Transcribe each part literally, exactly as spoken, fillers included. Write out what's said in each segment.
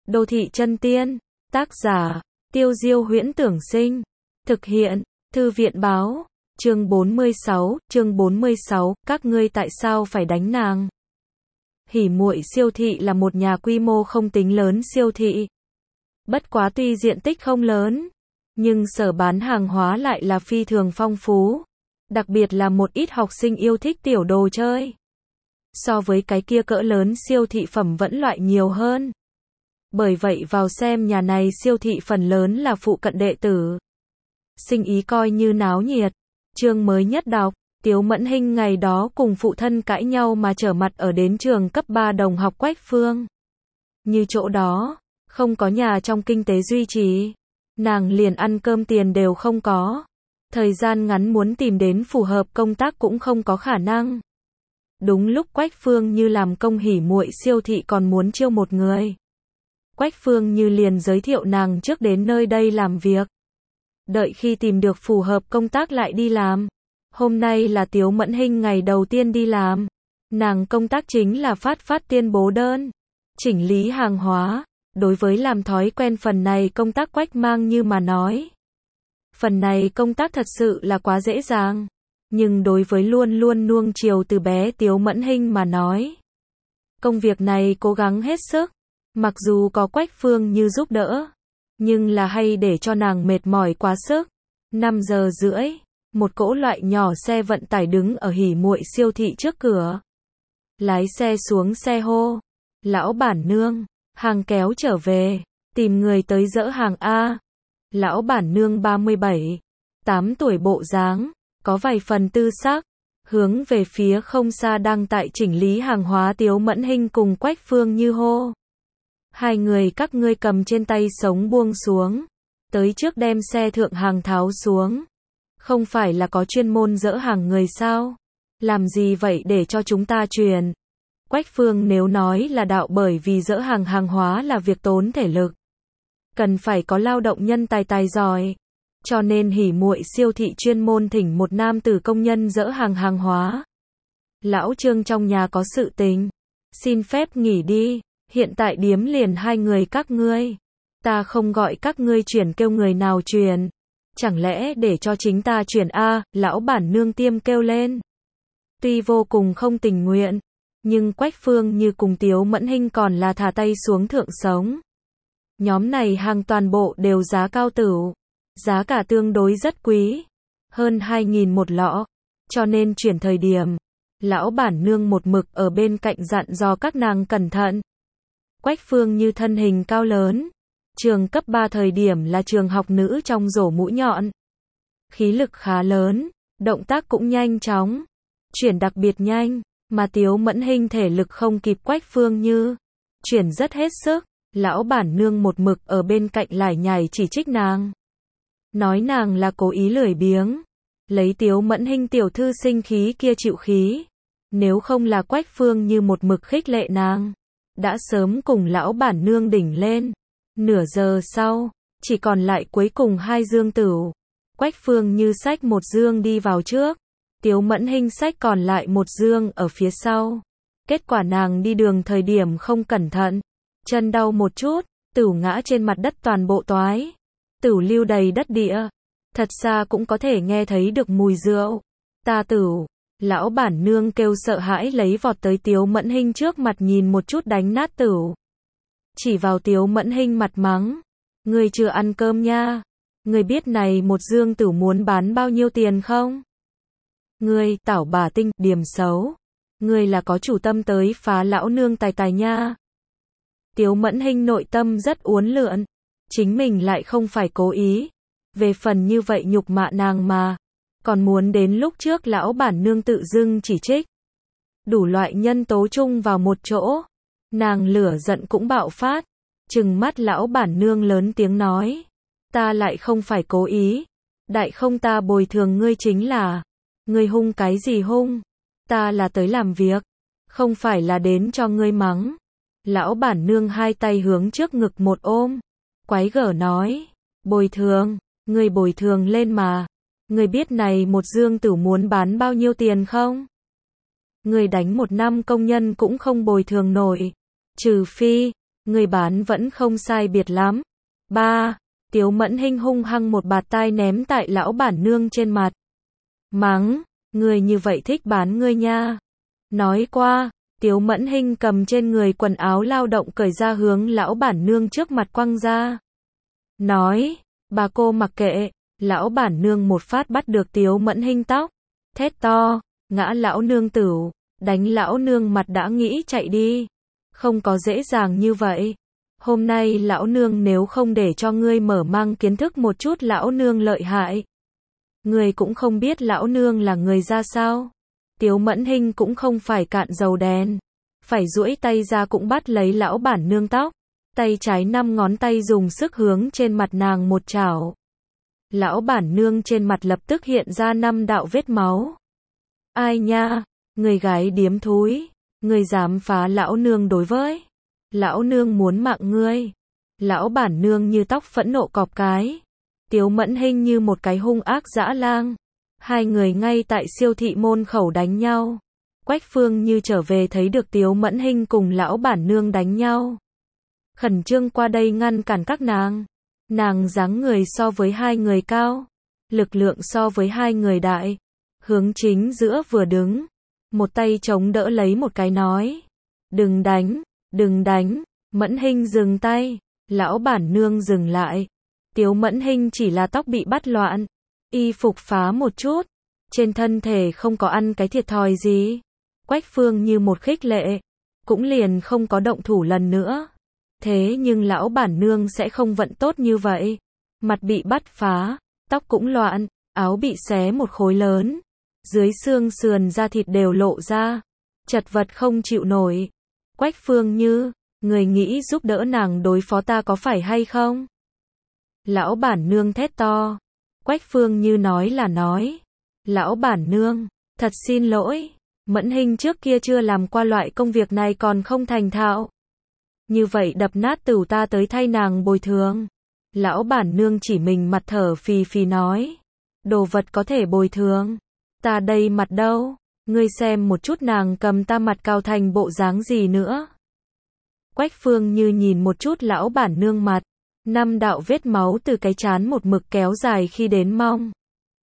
Đô thị chân tiên, tác giả, Tiêu Diêu Huyễn Tưởng Sinh, thực hiện, Thư viện báo, chương bốn mươi sáu, chương bốn mươi sáu, các ngươi tại sao phải đánh nàng? Hỉ Muội siêu thị là một nhà quy mô không tính lớn siêu thị. Bất quá tuy diện tích không lớn, nhưng sở bán hàng hóa lại là phi thường phong phú, đặc biệt là một ít học sinh yêu thích tiểu đồ chơi. So với cái kia cỡ lớn siêu thị phẩm vẫn loại nhiều hơn. Bởi vậy vào xem nhà này siêu thị phần lớn là phụ cận đệ tử. Sinh ý coi như náo nhiệt. Chương mới nhất đọc, Tiếu Mẫn Hinh ngày đó cùng phụ thân cãi nhau mà trở mặt ở đến trường cấp ba đồng học Quách Phương. Như chỗ đó, không có nhà trong kinh tế duy trì, nàng liền ăn cơm tiền đều không có. Thời gian ngắn muốn tìm đến phù hợp công tác cũng không có khả năng. Đúng lúc Quách Phương Như làm công Hỉ Muội siêu thị còn muốn chiêu một người. Quách Phương Như liền giới thiệu nàng trước đến nơi đây làm việc. Đợi khi tìm được phù hợp công tác lại đi làm. Hôm nay là Tiếu Mẫn Hinh ngày đầu tiên đi làm. Nàng công tác chính là phát phát tuyên bố đơn, chỉnh lý hàng hóa. Đối với làm thói quen phần này công tác Quách Mang Như mà nói, phần này công tác thật sự là quá dễ dàng. Nhưng đối với luôn luôn nuông chiều từ bé Tiếu Mẫn Hinh mà nói, công việc này cố gắng hết sức. Mặc dù có Quách Phương Như giúp đỡ, nhưng là hay để cho nàng mệt mỏi quá sức. năm giờ rưỡi, một cỗ loại nhỏ xe vận tải đứng ở Hỉ Muội siêu thị trước cửa. Lái xe xuống xe hô, lão bản nương, hàng kéo trở về, tìm người tới dỡ hàng A. Lão bản nương ba mươi bảy, tám tuổi bộ dáng, có vài phần tư sắc, hướng về phía không xa đang tại chỉnh lý hàng hóa Tiếu Mẫn Hinh cùng Quách Phương Như hô. Hai người các ngươi cầm trên tay sống buông xuống, tới trước đem xe thượng hàng tháo xuống. Không phải là có chuyên môn dỡ hàng người sao? Làm gì vậy để cho chúng ta truyền? Quách Phương nếu nói là đạo bởi vì dỡ hàng hàng hóa là việc tốn thể lực, cần phải có lao động nhân tài tài giỏi. Cho nên Hỉ Muội siêu thị chuyên môn thỉnh một nam tử công nhân dỡ hàng hàng hóa. Lão Trương trong nhà có sự tình, xin phép nghỉ đi, hiện tại điếm liền hai người các ngươi. Ta không gọi các ngươi chuyển kêu người nào truyền. Chẳng lẽ để cho chính ta chuyển a? Lão bản nương tiêm kêu lên. Tuy vô cùng không tình nguyện, nhưng Quách Phương Như cùng Tiếu Mẫn Hinh còn là thả tay xuống thượng sống. Nhóm này hàng toàn bộ đều giá cao tửu, giá cả tương đối rất quý, hơn hai nghìn một lọ, cho nên chuyển thời điểm, lão bản nương một mực ở bên cạnh dặn dò các nàng cẩn thận. Quách Phương Như thân hình cao lớn, trường cấp ba thời điểm là trường học nữ trong rổ mũi nhọn. Khí lực khá lớn, động tác cũng nhanh chóng, chuyển đặc biệt nhanh, mà Tiếu Mẫn Hinh thể lực không kịp Quách Phương Như, chuyển rất hết sức. Lão bản nương một mực ở bên cạnh lải nhải chỉ trích nàng, nói nàng là cố ý lười biếng, lấy Tiếu Mẫn Hinh tiểu thư sinh khí kia chịu khí. Nếu không là Quách Phương Như một mực khích lệ nàng, đã sớm cùng lão bản nương đỉnh lên. Nửa giờ sau, chỉ còn lại cuối cùng hai dương tửu. Quách Phương Như xách một dương đi vào trước, Tiếu Mẫn Hinh xách còn lại một dương ở phía sau. Kết quả nàng đi đường thời điểm không cẩn thận, chân đau một chút, tửu ngã trên mặt đất toàn bộ toái. Tửu lưu đầy đất địa, thật xa cũng có thể nghe thấy được mùi rượu. Ta tửu, lão bản nương kêu sợ hãi lấy vọt tới Tiếu Mẫn Hinh trước mặt nhìn một chút đánh nát tửu. Chỉ vào Tiếu Mẫn Hinh mặt mắng, ngươi chưa ăn cơm nha, ngươi biết này một dương tửu muốn bán bao nhiêu tiền không? Ngươi, tảo bà tinh, điểm xấu, ngươi là có chủ tâm tới phá lão nương tài tài nha. Tiếu Mẫn Hinh nội tâm rất uốn lượn, chính mình lại không phải cố ý, về phần như vậy nhục mạ nàng mà, còn muốn đến lúc trước lão bản nương tự dưng chỉ trích. Đủ loại nhân tố chung vào một chỗ, nàng lửa giận cũng bạo phát, trừng mắt lão bản nương lớn tiếng nói, ta lại không phải cố ý, đại không ta bồi thường ngươi chính là, ngươi hung cái gì hung, ta là tới làm việc, không phải là đến cho ngươi mắng. Lão bản nương hai tay hướng trước ngực một ôm, quái gở nói, bồi thường, ngươi bồi thường lên mà, ngươi biết này một dương tửu muốn bán bao nhiêu tiền không? Ngươi đánh một năm công nhân cũng không bồi thường nổi, trừ phi, người bán vẫn không sai biệt lắm. Ba, Tiếu Mẫn Hinh hung hăng một bạt tai ném tại lão bản nương trên mặt. Mắng, người như vậy thích bán ngươi nha. Nói qua, Tiếu Mẫn Hinh cầm trên người quần áo lao động cởi ra hướng lão bản nương trước mặt quăng ra. Nói, bà cô mặc kệ, lão bản nương một phát bắt được Tiếu Mẫn Hinh tóc. Thét to, ngã lão nương tửu, đánh lão nương mặt đã nghĩ chạy đi. Không có dễ dàng như vậy. Hôm nay lão nương nếu không để cho ngươi mở mang kiến thức một chút lão nương lợi hại. Ngươi cũng không biết lão nương là người ra sao. Tiếu Mẫn Hinh cũng không phải cạn dầu đèn. Phải duỗi tay ra cũng bắt lấy lão bản nương tóc. Tay trái năm ngón tay dùng sức hướng trên mặt nàng một chảo. Lão bản nương trên mặt lập tức hiện ra năm đạo vết máu. Ai nha, người gái điếm thúi, người dám phá lão nương đối với. Lão nương muốn mạng ngươi. Lão bản nương như tóc phẫn nộ cọp cái. Tiếu Mẫn Hinh như một cái hung ác dã lang. Hai người ngay tại siêu thị môn khẩu đánh nhau. Quách Phương Như trở về thấy được Tiếu Mẫn Hinh cùng lão bản nương đánh nhau. Khẩn trương qua đây ngăn cản các nàng. Nàng dáng người so với hai người cao. Lực lượng so với hai người đại. Hướng chính giữa vừa đứng. Một tay chống đỡ lấy một cái nói. Đừng đánh, đừng đánh. Mẫn Hinh dừng tay. Lão bản nương dừng lại. Tiếu Mẫn Hinh chỉ là tóc bị bắt loạn. Y phục phá một chút. Trên thân thể không có ăn cái thiệt thòi gì. Quách Phương Như một khích lệ. Cũng liền không có động thủ lần nữa. Thế nhưng lão bản nương sẽ không vận tốt như vậy. Mặt bị bắt phá. Tóc cũng loạn. Áo bị xé một khối lớn. Dưới xương sườn da thịt đều lộ ra. Chật vật không chịu nổi. Quách Phương Như, người nghĩ giúp đỡ nàng đối phó ta có phải hay không? Lão bản nương thét to. Quách Phương Như nói là nói. Lão bản nương, thật xin lỗi. Mẫn Hinh trước kia chưa làm qua loại công việc này còn không thành thạo. Như vậy đập nát tửu ta tới thay nàng bồi thường. Lão bản nương chỉ mình mặt thở phì phì nói. Đồ vật có thể bồi thường. Ta đây mặt đâu? Ngươi xem một chút nàng cầm ta mặt cao thành bộ dáng gì nữa. Quách Phương Như nhìn một chút lão bản nương mặt. Năm đạo vết máu từ cái trán một mực kéo dài khi đến mông.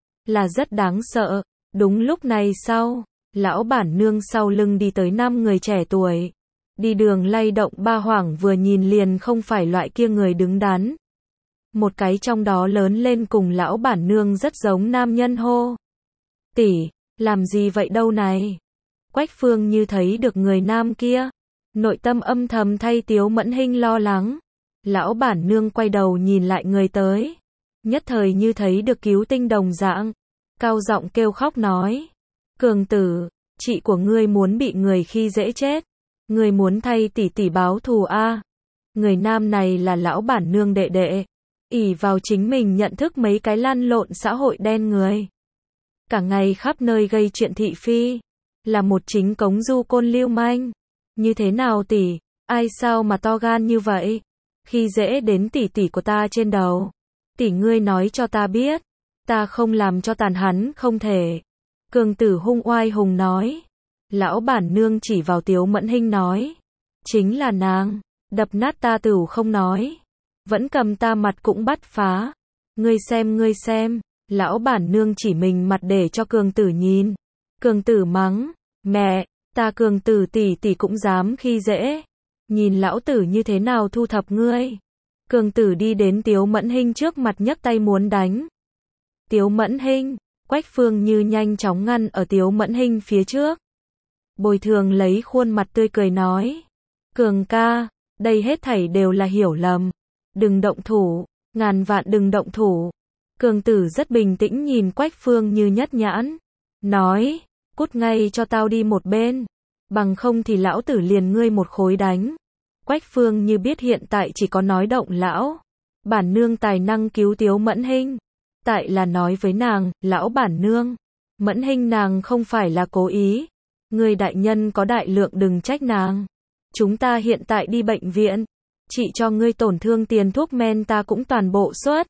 Là rất đáng sợ. Đúng lúc này sau, lão bản nương sau lưng đi tới năm người trẻ tuổi. Đi đường lay động ba hoảng vừa nhìn liền không phải loại kia người đứng đắn. Một cái trong đó lớn lên cùng lão bản nương rất giống nam nhân hô. Tỷ, làm gì vậy đâu này? Quách Phương Như thấy được người nam kia. Nội tâm âm thầm thay Tiếu Mẫn Hinh lo lắng. Lão bản nương quay đầu nhìn lại người tới. Nhất thời như thấy được cứu tinh đồng dạng. Cao giọng kêu khóc nói. Cường tử, chị của ngươi muốn bị người khi dễ chết. Ngươi muốn thay tỷ tỷ báo thù a? À? Người nam này là lão bản nương đệ đệ. ỷ vào chính mình nhận thức mấy cái lăn lộn xã hội đen người. Cả ngày khắp nơi gây chuyện thị phi. Là một chính cống du côn lưu manh. Như thế nào tỷ? Ai sao mà to gan như vậy? Khi dễ đến tỷ tỷ của ta trên đầu. Tỷ ngươi nói cho ta biết. Ta không làm cho tàn hắn không thể. Cường tử hung oai hùng nói. Lão bản nương chỉ vào Tiếu Mẫn Hinh nói. Chính là nàng. Đập nát ta tửu không nói. Vẫn cầm ta mặt cũng bắt phá. Ngươi xem ngươi xem. Lão bản nương chỉ mình mặt để cho cường tử nhìn. Cường tử mắng. Mẹ, ta cường tử tỷ tỷ cũng dám khi dễ. Nhìn lão tử như thế nào thu thập ngươi. Cường tử đi đến Tiếu Mẫn Hinh trước mặt nhấc tay muốn đánh. Tiếu Mẫn Hinh, Quách Phương Như nhanh chóng ngăn ở Tiếu Mẫn Hinh phía trước. Bồi thường lấy khuôn mặt tươi cười nói. Cường ca, đây hết thảy đều là hiểu lầm. Đừng động thủ, ngàn vạn đừng động thủ. Cường tử rất bình tĩnh nhìn Quách Phương Như nhất nhãn. Nói, cút ngay cho tao đi một bên. Bằng không thì lão tử liền ngươi một khối đánh. Quách Phương Như biết hiện tại chỉ có nói động lão bản nương tài năng cứu Tiếu Mẫn Hinh. Tại là nói với nàng, lão bản nương. Mẫn Hinh nàng không phải là cố ý. Người đại nhân có đại lượng đừng trách nàng. Chúng ta hiện tại đi bệnh viện. Chị cho ngươi tổn thương tiền thuốc men ta cũng toàn bộ xuất.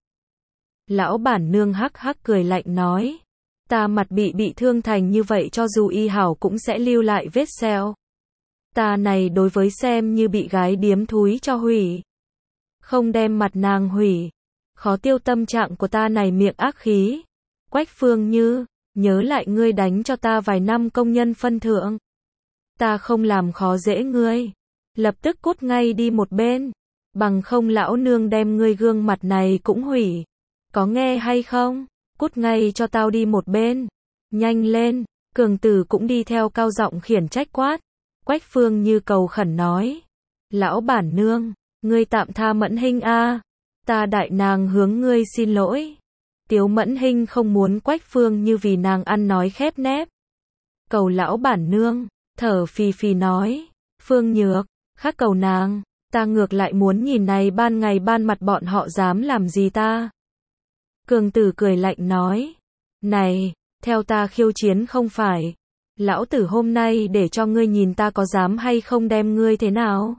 Lão bản nương hắc hắc cười lạnh nói. Ta mặt bị bị thương thành như vậy cho dù y hảo cũng sẽ lưu lại vết sẹo. Ta này đối với xem như bị gái điếm thúi cho hủy. Không đem mặt nàng hủy. Khó tiêu tâm trạng của ta này miệng ác khí. Quách Phương Như, nhớ lại ngươi đánh cho ta vài năm công nhân phân thượng. Ta không làm khó dễ ngươi. Lập tức cút ngay đi một bên. Bằng không lão nương đem ngươi gương mặt này cũng hủy. Có nghe hay không? Cút ngay cho tao đi một bên. Nhanh lên. Cường Tử cũng đi theo cao giọng khiển trách quát. Quách Phương Như cầu khẩn nói. Lão bản nương, ngươi tạm tha Mẫn Hinh a, ta đại nàng hướng ngươi xin lỗi. Tiếu Mẫn Hinh không muốn Quách Phương Như vì nàng ăn nói khép nép. Cầu lão bản nương, thở phì phì nói. Phương Nhược, khác cầu nàng, ta ngược lại muốn nhìn này ban ngày ban mặt bọn họ dám làm gì ta. Cường Tử cười lạnh nói. Này, theo ta khiêu chiến không phải. Lão tử hôm nay để cho ngươi nhìn ta có dám hay không đem ngươi thế nào.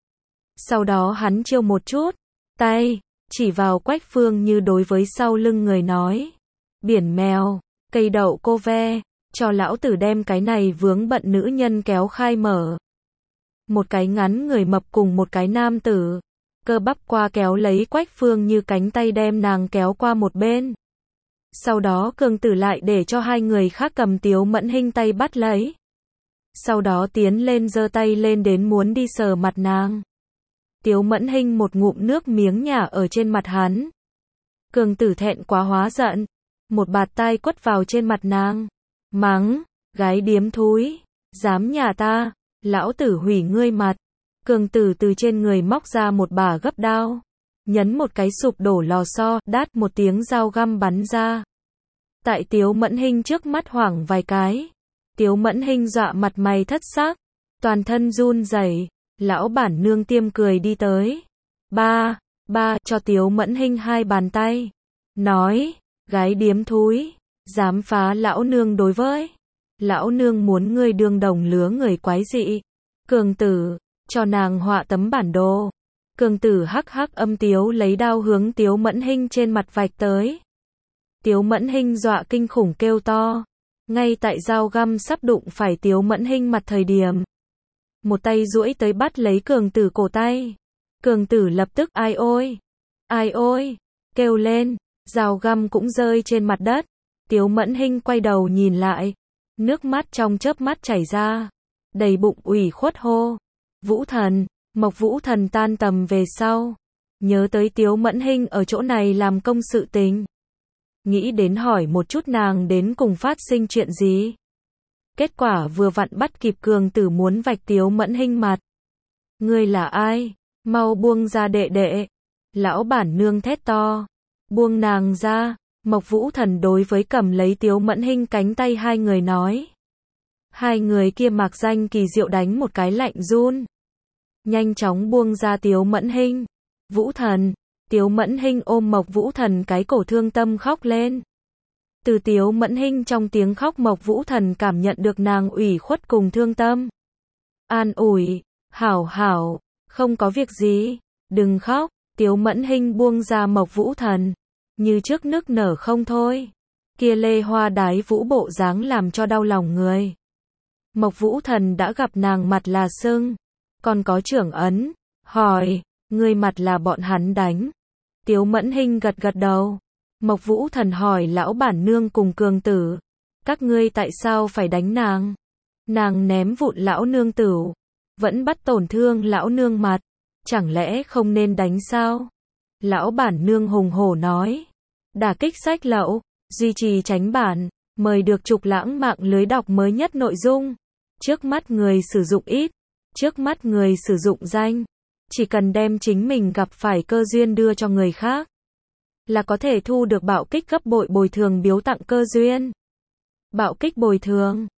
Sau đó hắn chiêu một chút, tay, chỉ vào Quách Phương Như đối với sau lưng người nói. Biển mèo, cây đậu cô ve, cho lão tử đem cái này vướng bận nữ nhân kéo khai mở. Một cái ngắn người mập cùng một cái nam tử, cơ bắp qua kéo lấy Quách Phương Như cánh tay đem nàng kéo qua một bên. Sau đó Cường Tử lại để cho hai người khác cầm Tiếu Mẫn Hinh tay bắt lấy. Sau đó tiến lên giơ tay lên đến muốn đi sờ mặt nàng. Tiếu Mẫn Hinh một ngụm nước miếng nhả ở trên mặt hắn. Cường Tử thẹn quá hóa giận, một bạt tai quất vào trên mặt nàng. Mắng, gái điếm thúi, dám nhà ta, lão tử hủy ngươi mặt. Cường Tử từ trên người móc ra một bả gấp đao. Nhấn một cái sụp đổ lò xo, đát một tiếng dao găm bắn ra. Tại Tiếu Mẫn Hinh trước mắt hoảng vài cái. Tiếu Mẫn Hinh dọa mặt mày thất xác, toàn thân run rẩy. Lão bản nương tiêm cười đi tới. Ba, ba, cho Tiếu Mẫn Hinh hai bàn tay. Nói, gái điếm thúi, dám phá lão nương đối với. Lão nương muốn ngươi đương đồng lứa người quái dị. Cường Tử, cho nàng họa tấm bản đồ. Cường Tử hắc hắc âm tiếu lấy đao hướng Tiếu Mẫn Hinh trên mặt vạch tới. Tiếu Mẫn Hinh dọa kinh khủng kêu to. Ngay tại dao găm sắp đụng phải Tiếu Mẫn Hinh mặt thời điểm. Một tay duỗi tới bắt lấy Cường Tử cổ tay. Cường Tử lập tức ai ôi, ai ôi, kêu lên, dao găm cũng rơi trên mặt đất. Tiếu Mẫn Hinh quay đầu nhìn lại. Nước mắt trong chớp mắt chảy ra. Đầy bụng ủy khuất hô. Vũ Thần. Mộc Vũ Thần tan tầm về sau, nhớ tới Tiếu Mẫn Hinh ở chỗ này làm công sự tình. Nghĩ đến hỏi một chút nàng đến cùng phát sinh chuyện gì. Kết quả vừa vặn bắt kịp Cường Tử muốn vạch Tiếu Mẫn Hinh mặt. Ngươi là ai? Mau buông ra đệ đệ. Lão bản nương thét to. Buông nàng ra. Mộc Vũ Thần đối với cầm lấy Tiếu Mẫn Hinh cánh tay hai người nói. Hai người kia mặc danh kỳ diệu đánh một cái lạnh run. Nhanh chóng buông ra Tiếu Mẫn Hinh. Vũ Thần. Tiếu Mẫn Hinh ôm Mộc Vũ Thần cái cổ thương tâm khóc lên. Từ Tiếu Mẫn Hinh trong tiếng khóc Mộc Vũ Thần cảm nhận được nàng ủy khuất cùng thương tâm. An ủi. Hảo hảo. Không có việc gì. Đừng khóc. Tiếu Mẫn Hinh buông ra Mộc Vũ Thần. Như trước nức nở không thôi. Kia lê hoa đái vũ bộ dáng làm cho đau lòng người. Mộc Vũ Thần đã gặp nàng mặt là sưng. Còn có trưởng ấn, hỏi, ngươi mặt là bọn hắn đánh. Tiếu Mẫn Hinh gật gật đầu. Mộc Vũ Thần hỏi lão bản nương cùng Cường Tử. Các ngươi tại sao phải đánh nàng? Nàng ném vụn lão nương tửu. Vẫn bắt tổn thương lão nương mặt. Chẳng lẽ không nên đánh sao? Lão bản nương hùng hổ nói. Đả kích sách lậu, duy trì tránh bản. Mời được Trục Lãng mạng lưới đọc mới nhất nội dung. Trước mắt người sử dụng ít. Trước mắt người sử dụng danh, chỉ cần đem chính mình gặp phải cơ duyên đưa cho người khác, là có thể thu được bạo kích gấp bội bồi thường biếu tặng cơ duyên. Bạo kích bồi thường